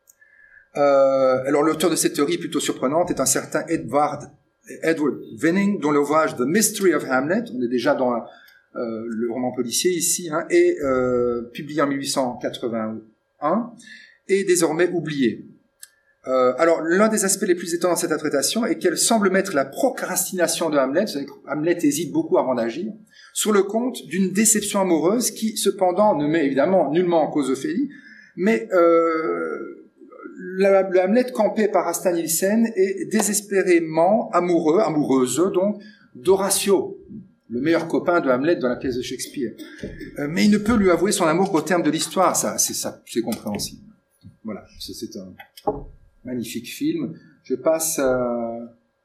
Euh, alors l'auteur de cette théorie plutôt surprenante est un certain Edward, Edward Venning, dont l'ouvrage The Mystery of Hamlet, on est déjà dans la, euh, le roman policier ici, hein, est euh, publié en mille huit cent quatre-vingt-un, et désormais oublié. Euh, alors, l'un des aspects les plus étonnants de cette interprétation est qu'elle semble mettre la procrastination de Hamlet, Hamlet hésite beaucoup avant d'agir, sur le compte d'une déception amoureuse qui, cependant, ne met évidemment nullement en cause Ophélie, mais euh, la, le Hamlet campé par Asta Nielsen est désespérément amoureux, amoureuse donc, d'Horatio, le meilleur copain de Hamlet dans la pièce de Shakespeare. Euh, mais il ne peut lui avouer son amour qu'au terme de l'histoire, ça, c'est, ça, c'est compréhensible. Voilà, c'est, c'est un magnifique film. Je passe euh,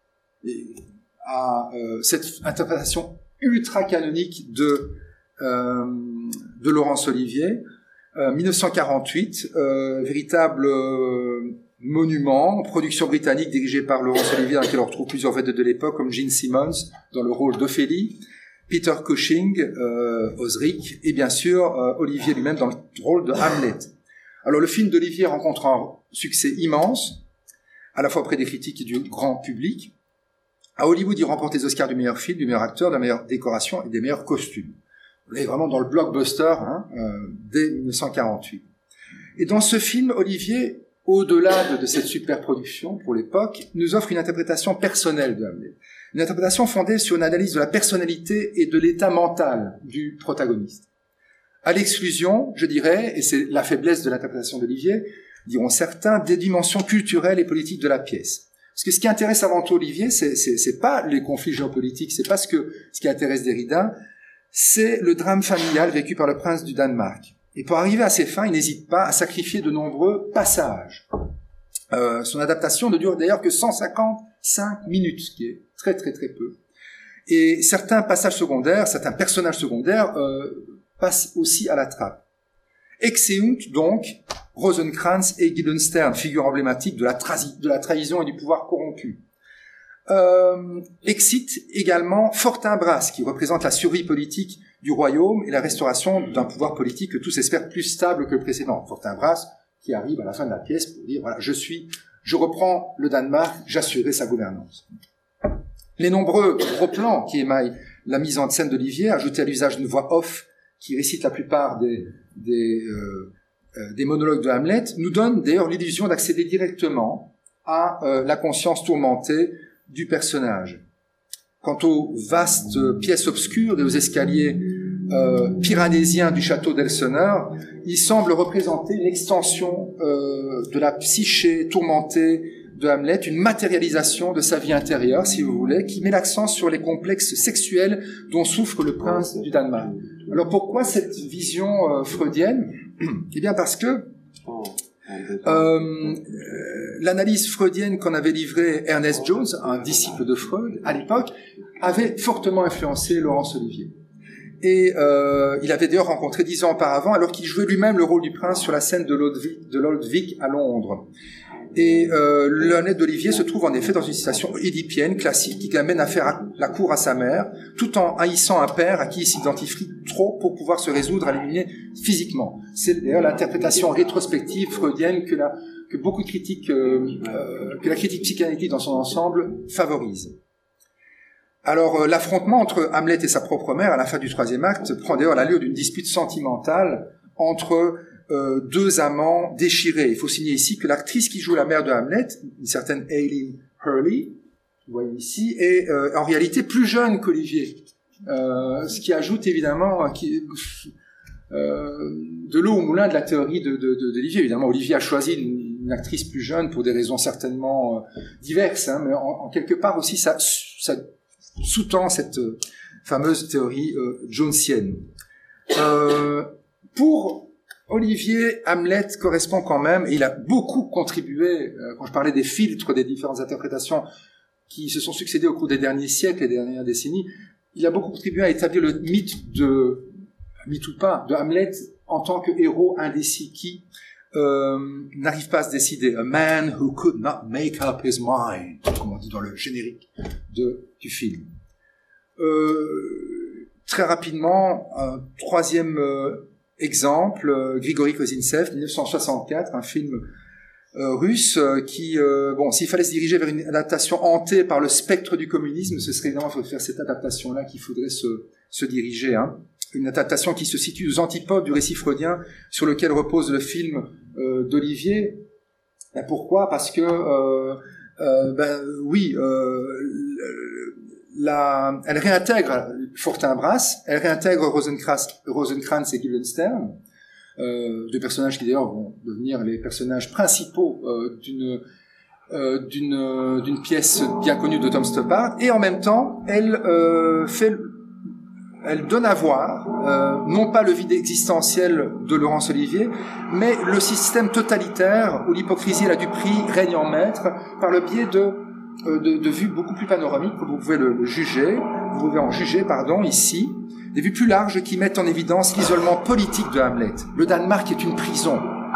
à euh, cette interprétation ultra canonique de euh, de Laurence Olivier, euh, mille neuf cent quarante-huit, euh, véritable euh, monument, production britannique dirigée par Laurence Olivier, dans laquelle on retrouve plusieurs vedettes de l'époque comme Gene Simmons dans le rôle d'Ophélie, Peter Cushing, euh, Osric, et bien sûr euh, Olivier lui-même dans le rôle de Hamlet. Alors le film d'Olivier rencontre un succès immense, à la fois auprès des critiques et du grand public. À Hollywood, il remporte les Oscars du meilleur film, du meilleur acteur, de la meilleure décoration et des meilleurs costumes. On est vraiment dans le blockbuster hein, euh, dès mille neuf cent quarante-huit. Et dans ce film, Olivier, au-delà de, de cette super production pour l'époque, nous offre une interprétation personnelle de Hamlet. Une interprétation fondée sur une analyse de la personnalité et de l'état mental du protagoniste. À l'exclusion, je dirais, et c'est la faiblesse de l'interprétation d'Olivier, diront certains, des dimensions culturelles et politiques de la pièce. Parce que ce qui intéresse avant tout Olivier, c'est, c'est, c'est pas les conflits géopolitiques, c'est pas ce que, ce qui intéresse Derrida, c'est le drame familial vécu par le prince du Danemark. Et pour arriver à ses fins, il n'hésite pas à sacrifier de nombreux passages. Euh, son adaptation ne dure d'ailleurs que cent cinquante-cinq minutes, ce qui est très très très peu. Et certains passages secondaires, certains personnages secondaires, euh, passe aussi à la trappe. Exeunt donc Rosencrantz et Guildenstern, figure emblématique de la, trasi- de la trahison et du pouvoir corrompu. Euh, excite également Fortinbras, qui représente la survie politique du royaume et la restauration d'un pouvoir politique que tous espèrent plus stable que le précédent. Fortinbras qui arrive à la fin de la pièce pour dire voilà, je suis, je reprends le Danemark, j'assurerai sa gouvernance. Les nombreux gros plans qui émaillent la mise en scène d'Olivier, ajoutés à l'usage d'une voix off qui récite la plupart des, des, euh, euh, des monologues de Hamlet, nous donne d'ailleurs l'illusion d'accéder directement à euh, la conscience tourmentée du personnage. quant aux vastes pièces obscures et aux escaliers euh, piranhésiens du château d'Elseneur, il semble représenter une extension euh, de la psyché tourmentée de Hamlet, une matérialisation de sa vie intérieure, si vous voulez, qui met l'accent sur les complexes sexuels dont souffre le prince du Danemark. Alors pourquoi cette vision euh, freudienne ? Eh bien parce que euh, l'analyse freudienne qu'en avait livrée Ernest Jones, un disciple de Freud à l'époque, avait fortement influencé Laurence Olivier. Et euh, il avait d'ailleurs rencontré dix ans auparavant, alors qu'il jouait lui-même le rôle du prince sur la scène de l'Old Vic, de l'Old Vic à Londres. Et euh, l'honnête d'Olivier se trouve en effet dans une situation édipienne classique qui l'amène à faire la cour à sa mère, tout en haïssant un père à qui il s'identifie trop pour pouvoir se résoudre à l'éliminer physiquement. C'est d'ailleurs l'interprétation rétrospective freudienne que, la, que beaucoup de critiques, euh, euh, que la critique psychanalytique dans son ensemble favorise. Alors, euh, l'affrontement entre Hamlet et sa propre mère à la fin du troisième acte prend d'ailleurs l'allure d'une dispute sentimentale entre euh, deux amants déchirés. Il faut signer ici que l'actrice qui joue la mère de Hamlet, une certaine Aileen Hurley, vous voyez ici, est euh, en réalité plus jeune qu'Olivier. Euh, ce qui ajoute évidemment qui, euh, de l'eau au moulin de la théorie de, de, de, d'Olivier. Évidemment, Olivier a choisi une, une actrice plus jeune pour des raisons certainement euh, diverses, hein, mais en, en quelque part aussi ça, ça sous-tend cette euh, fameuse théorie euh, jonesienne. Euh, pour Olivier, Hamlet correspond quand même, et il a beaucoup contribué, euh, quand je parlais des filtres des différentes interprétations qui se sont succédées au cours des derniers siècles et des dernières décennies, il a beaucoup contribué à établir le mythe de, mythe ou pas, de Hamlet en tant que héros indécis qui euh, n'arrive pas à se décider. A man who could not make up his mind, comme on dit dans le générique de, du film. Euh, très rapidement, un troisième euh, exemple, euh, Grigory Kozintsev, dix-neuf cent soixante-quatre, un film euh, russe euh, qui, euh, bon, s'il fallait se diriger vers une adaptation hantée par le spectre du communisme, ce serait évidemment vers cette adaptation-là qu'il faudrait se, se diriger, hein. Une adaptation qui se situe aux antipodes du récit freudien sur lequel repose le film euh, d'Olivier. Ben pourquoi ? Parce que, euh, euh, ben oui, euh, la, elle réintègre Fortinbras, elle réintègre Rosencrantz, Rosencrantz et Guildenstern, euh, deux personnages qui d'ailleurs vont devenir les personnages principaux euh, d'une euh, d'une d'une pièce bien connue de Tom Stoppard, et en même temps, elle euh, fait elle donne à voir, euh, non pas le vide existentiel de Laurence Olivier, mais le système totalitaire où l'hypocrisie et la duperie règnent en maître par le biais de, euh, de, de vues beaucoup plus panoramiques, que vous pouvez le, le juger, vous pouvez en juger, pardon, ici, des vues plus larges qui mettent en évidence l'isolement politique de Hamlet. Le Danemark est une prison,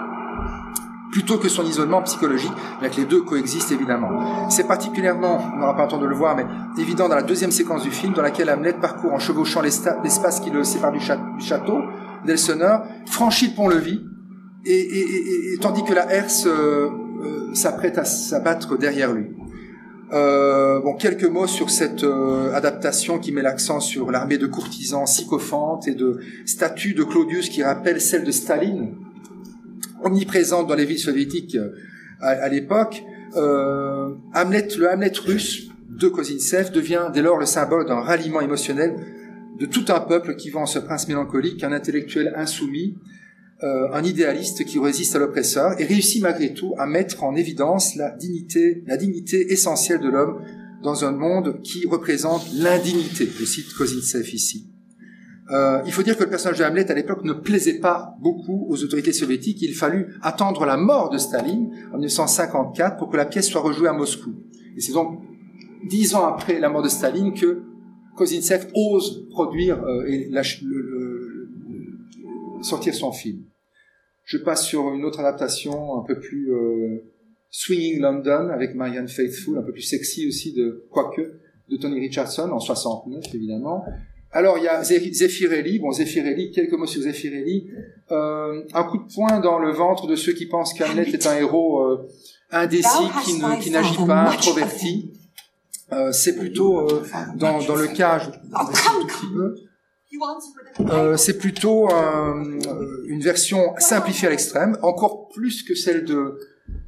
plutôt que son isolement psychologique, bien que les deux coexistent évidemment. C'est particulièrement, on n'aura pas le temps de le voir, mais évident dans la deuxième séquence du film, dans laquelle Hamlet parcourt en chevauchant l'espace qui le sépare du château d'Elseneur, franchit le pont-levis, et, et, et, et tandis que la herse euh, euh, s'apprête à s'abattre derrière lui. Euh, bon, quelques mots sur cette euh, adaptation qui met l'accent sur l'armée de courtisans sycophantes et de statues de Claudius qui rappellent celle de Staline, omniprésente dans les villes soviétiques à, à l'époque. euh, Hamlet, le Hamlet russe de Kozintsev devient dès lors le symbole d'un ralliement émotionnel de tout un peuple qui voit en ce prince mélancolique un intellectuel insoumis, euh, un idéaliste qui résiste à l'oppresseur, et réussit malgré tout à mettre en évidence la dignité, la dignité essentielle de l'homme dans un monde qui représente l'indignité. Je cite Kozintsev ici. Euh, il faut dire que le personnage de Hamlet à l'époque ne plaisait pas beaucoup aux autorités soviétiques. Il fallut attendre la mort de Staline en dix-neuf cent cinquante-quatre pour que la pièce soit rejouée à Moscou. Et c'est donc dix ans après la mort de Staline que Kozintsev ose produire euh, et la, le, le, le, sortir son film. Je passe sur une autre adaptation un peu plus euh, Swinging London avec Marianne Faithfull, un peu plus sexy aussi, de quoique, de Tony Richardson en soixante-neuf évidemment. Alors, il y a Zeffirelli. Bon, Zeffirelli, quelques mots sur Zeffirelli. Euh, un coup de poing dans le ventre de ceux qui pensent qu'Hamlet est un héros euh, indécis, qui, ne, qui n'agit pas, introverti. Euh, c'est plutôt, euh, dans, dans le cas, je, je un tout petit peu, euh, c'est plutôt euh, une version simplifiée à l'extrême, encore plus que celle de,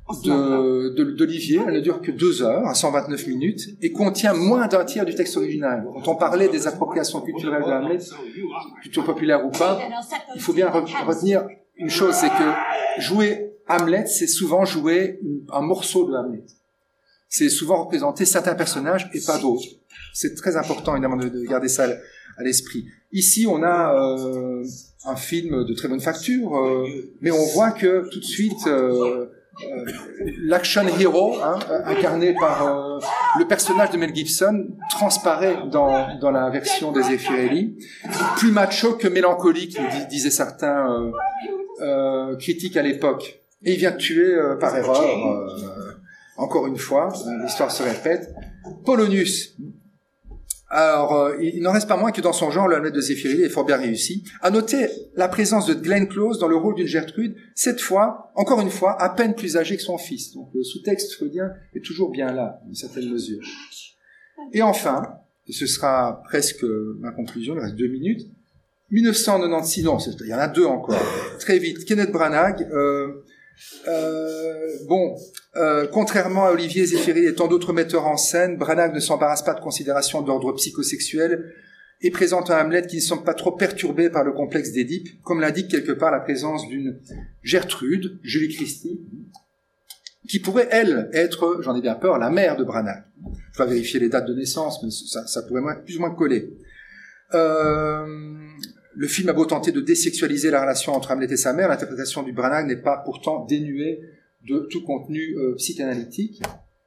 de, de, d'Olivier, elle ne dure que deux heures, à cent vingt-neuf minutes, et contient moins d'un tiers du texte original. Quand on parlait des appropriations culturelles de Hamlet, culture populaire ou pas, il faut bien retenir une chose, c'est que jouer Hamlet, c'est souvent jouer un morceau de Hamlet. C'est souvent représenter certains personnages et pas d'autres. C'est très important, évidemment, de, de garder ça à l'esprit. Ici, on a euh, un film de très bonne facture, euh, mais on voit que tout de suite, euh, euh, l'action hero, hein, incarné par euh, le personnage de Mel Gibson, transparaît dans, dans la version des Zeffirelli. Plus macho que mélancolique, disaient certains euh, euh, critiques à l'époque. Et il vient de tuer euh, par erreur, euh, encore une fois, l'histoire se répète, Polonius. Alors, euh, il, il n'en reste pas moins que dans son genre, le Hamlet de Zeffirelli est fort bien réussi. À noter la présence de Glenn Close dans le rôle d'une Gertrude, cette fois, encore une fois, à peine plus âgée que son fils. Donc le sous-texte freudien est toujours bien là, d'une certaine mesure. Et enfin, et ce sera presque ma conclusion, il reste deux minutes, mille neuf cent quatre-vingt-seize, non, il y en a deux encore, très vite, Kenneth Branagh, euh, euh, bon, euh, contrairement à Olivier Zeffirelli et tant d'autres metteurs en scène, Branagh ne s'embarrasse pas de considérations d'ordre psychosexuel et présente un Hamlet qui ne semble pas trop perturbé par le complexe d'Édipe, comme l'indique quelque part la présence d'une Gertrude, Julie Christie, qui pourrait, elle, être, j'en ai bien peur, la mère de Branagh. Je dois vérifier les dates de naissance, mais ça, ça pourrait moins, plus ou moins coller. Euh, le film a beau tenter de désexualiser la relation entre Hamlet et sa mère, l'interprétation du Branagh n'est pas pourtant dénuée de tout contenu euh, psychanalytique.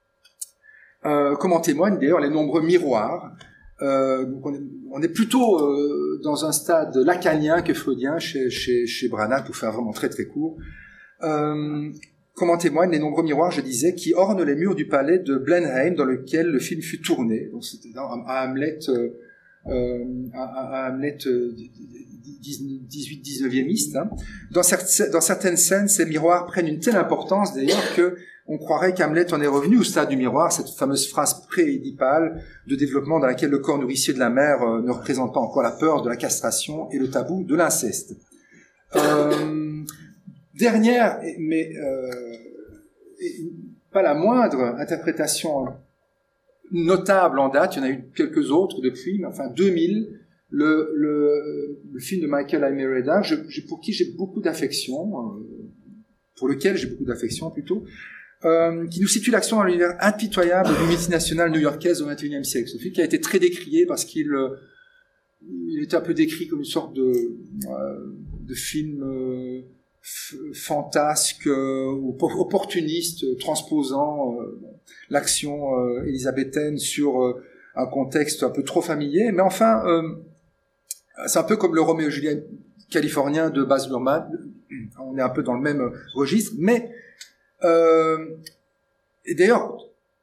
Euh, comme en témoignent d'ailleurs les nombreux miroirs. Euh, donc on, est, on est plutôt euh, dans un stade lacanien que freudien chez, chez, chez Branagh, pour faire vraiment très très court. Euh, comme en témoignent les nombreux miroirs, je disais, qui ornent les murs du palais de Blenheim dans lequel le film fut tourné. Donc c'était un, un Hamlet... Euh, Euh, un, un Hamlet dix-huit dix-neuviémiste. Hein. Dans, cer- dans certaines scènes, ces miroirs prennent une telle importance d'ailleurs que on croirait qu'Hamlet en est revenu au stade du miroir, cette fameuse phrase pré-édipale de développement dans laquelle le corps nourricier de la mère euh, ne représente pas encore la peur de la castration et le tabou de l'inceste. Euh, dernière, mais euh, pas la moindre interprétation notable en date, il y en a eu quelques autres depuis, mais enfin deux mille, le, le, le film de Michael I. Merida, je, je, pour qui j'ai beaucoup d'affection, euh, pour lequel j'ai beaucoup d'affection plutôt, euh, qui nous situe l'action dans l'univers impitoyable du multinational new-yorkaise au vingt et unième siècle. Ce film qui a été très décrié parce qu'il euh, il était un peu décrit comme une sorte de, euh, de film euh, f- fantasque euh, ou opportuniste, transposant euh, l'action euh, élisabéthaine sur euh, un contexte un peu trop familier, mais enfin, euh, c'est un peu comme le Roméo et Juliette californien de Baz Luhrmann, on est un peu dans le même registre, mais euh, et d'ailleurs,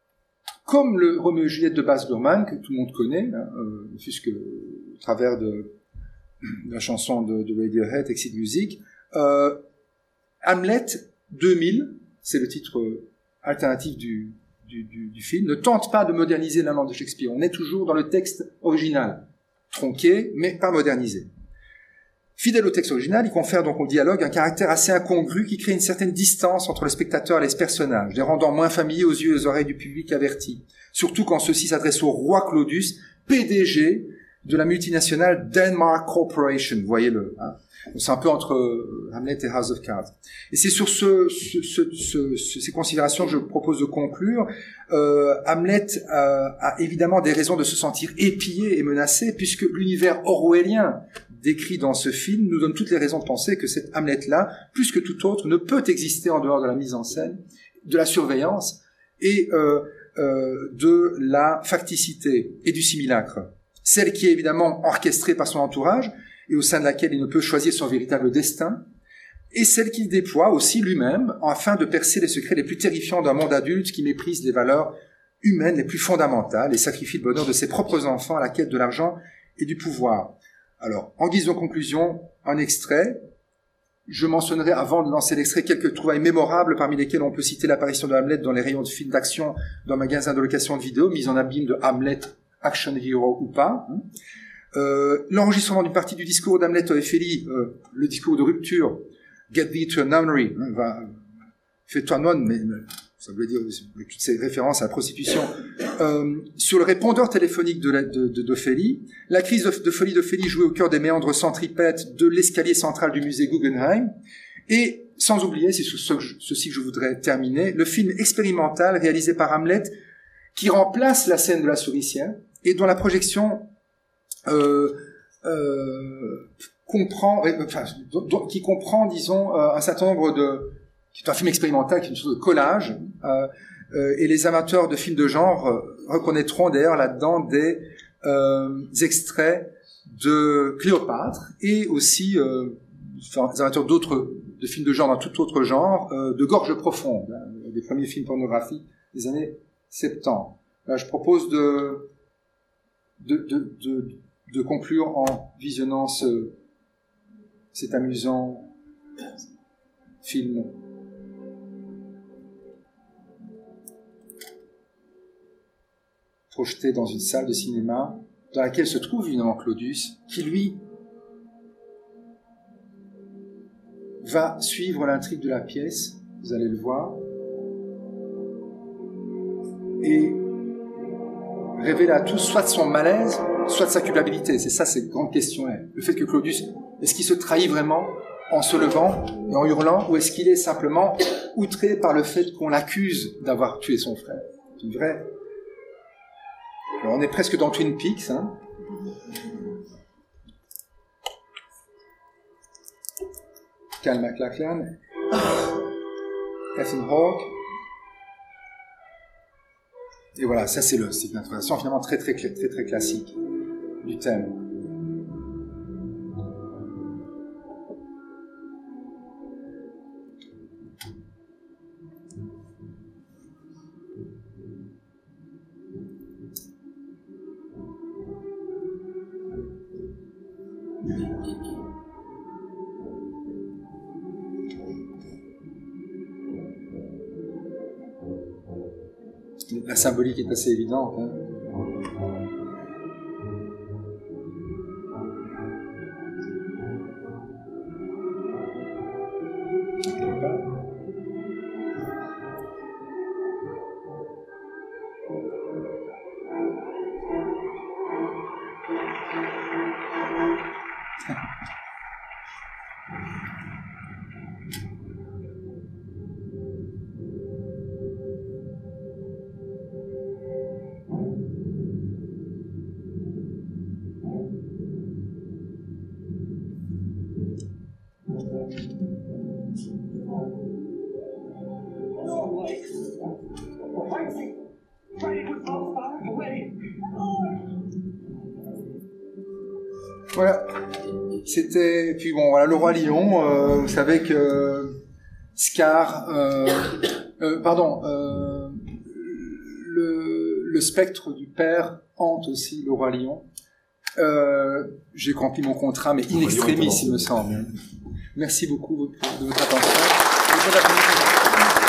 comme le Roméo et Juliette de Baz Luhrmann, que tout le monde connaît, hein, euh, puisque au travers de, de la chanson de, de Radiohead, Exit Music, euh, Hamlet deux mille, c'est le titre alternatif du Du, du, du film, ne tente pas de moderniser la langue de Shakespeare. On est toujours dans le texte original, tronqué, mais pas modernisé. Fidèle au texte original, il confère donc au dialogue un caractère assez incongru qui crée une certaine distance entre le spectateur et les personnages, les rendant moins familiers aux yeux et aux oreilles du public averti. Surtout quand ceux-ci s'adressent au roi Claudius, P D G de la multinationale Denmark Corporation, vous voyez le... Hein. C'est un peu entre Hamlet et House of Cards. Et c'est sur ce, ce, ce, ce, ce, ces considérations que je propose de conclure. Euh, Hamlet euh, a évidemment des raisons de se sentir épié et menacé, puisque l'univers orwellien décrit dans ce film nous donne toutes les raisons de penser que cet Hamlet-là, plus que tout autre, ne peut exister en dehors de la mise en scène, de la surveillance et euh, euh, de la facticité et du simulacre. Celle qui est évidemment orchestrée par son entourage, et au sein de laquelle il ne peut choisir son véritable destin, et celle qu'il déploie aussi lui-même afin de percer les secrets les plus terrifiants d'un monde adulte qui méprise les valeurs humaines les plus fondamentales et sacrifie le bonheur de ses propres enfants à la quête de l'argent et du pouvoir. Alors, en guise de conclusion, un extrait. Je mentionnerai, avant de lancer l'extrait, quelques trouvailles mémorables, parmi lesquelles on peut citer l'apparition de Hamlet dans les rayons de films d'action d'un magasin de location de vidéos, mise en abîme de Hamlet, action hero ou pas, hein. Euh, l'enregistrement d'une partie du discours d'Hamlet à Ophélie, euh, le discours de rupture, Get thee to a nunnery, hein, va fait toi non, mais ça voulait dire toutes ces références à la prostitution. Euh, sur le répondeur téléphonique de, la, de, de, d'Ophélie, la crise de, de folie d'Ophélie jouait au cœur des méandres centripètes de l'escalier central du musée Guggenheim. Et sans oublier, c'est sur ce, ceci que je voudrais terminer, le film expérimental réalisé par Hamlet qui remplace la scène de la souricière et dont la projection euh, euh, comprend, enfin, qui comprend, disons, un certain nombre de, qui est un film expérimental, qui est une sorte de collage, euh, euh, et les amateurs de films de genre euh, reconnaîtront d'ailleurs là-dedans des euh, extraits de Cléopâtre et aussi euh, enfin, des amateurs d'autres de films de genre dans tout autre genre, euh, de Gorge profonde, hein, des premiers films pornographiques des années soixante-dix. Là, je propose de de, de, de, de conclure en visionnant ce, cet amusant film. Projeté dans une salle de cinéma, dans laquelle se trouve évidemment Claudius, qui lui va suivre l'intrigue de la pièce, vous allez le voir, et révéler à tous soit de son malaise, soit de sa culpabilité. C'est ça cette grande question. Le fait que Claudius, est-ce qu'il se trahit vraiment en se levant et en hurlant, ou est-ce qu'il est simplement outré par le fait qu'on l'accuse d'avoir tué son frère? C'est une vraie... Alors, on est presque dans Twin Peaks, hein. Cal MacLachlan, Ethan Hawke. Et voilà, ça c'est le, c'est une interprétation finalement très très très très, très classique du thème. La symbolique est assez évidente. Hein. Voilà, c'était, puis bon, voilà, le Roi Lion, euh, vous savez que Scar, euh, euh, pardon, euh, le, le spectre du père hante aussi le Roi Lion. Euh, j'ai rempli mon contrat, mais in extremis, il me semble. Merci beaucoup de votre attention.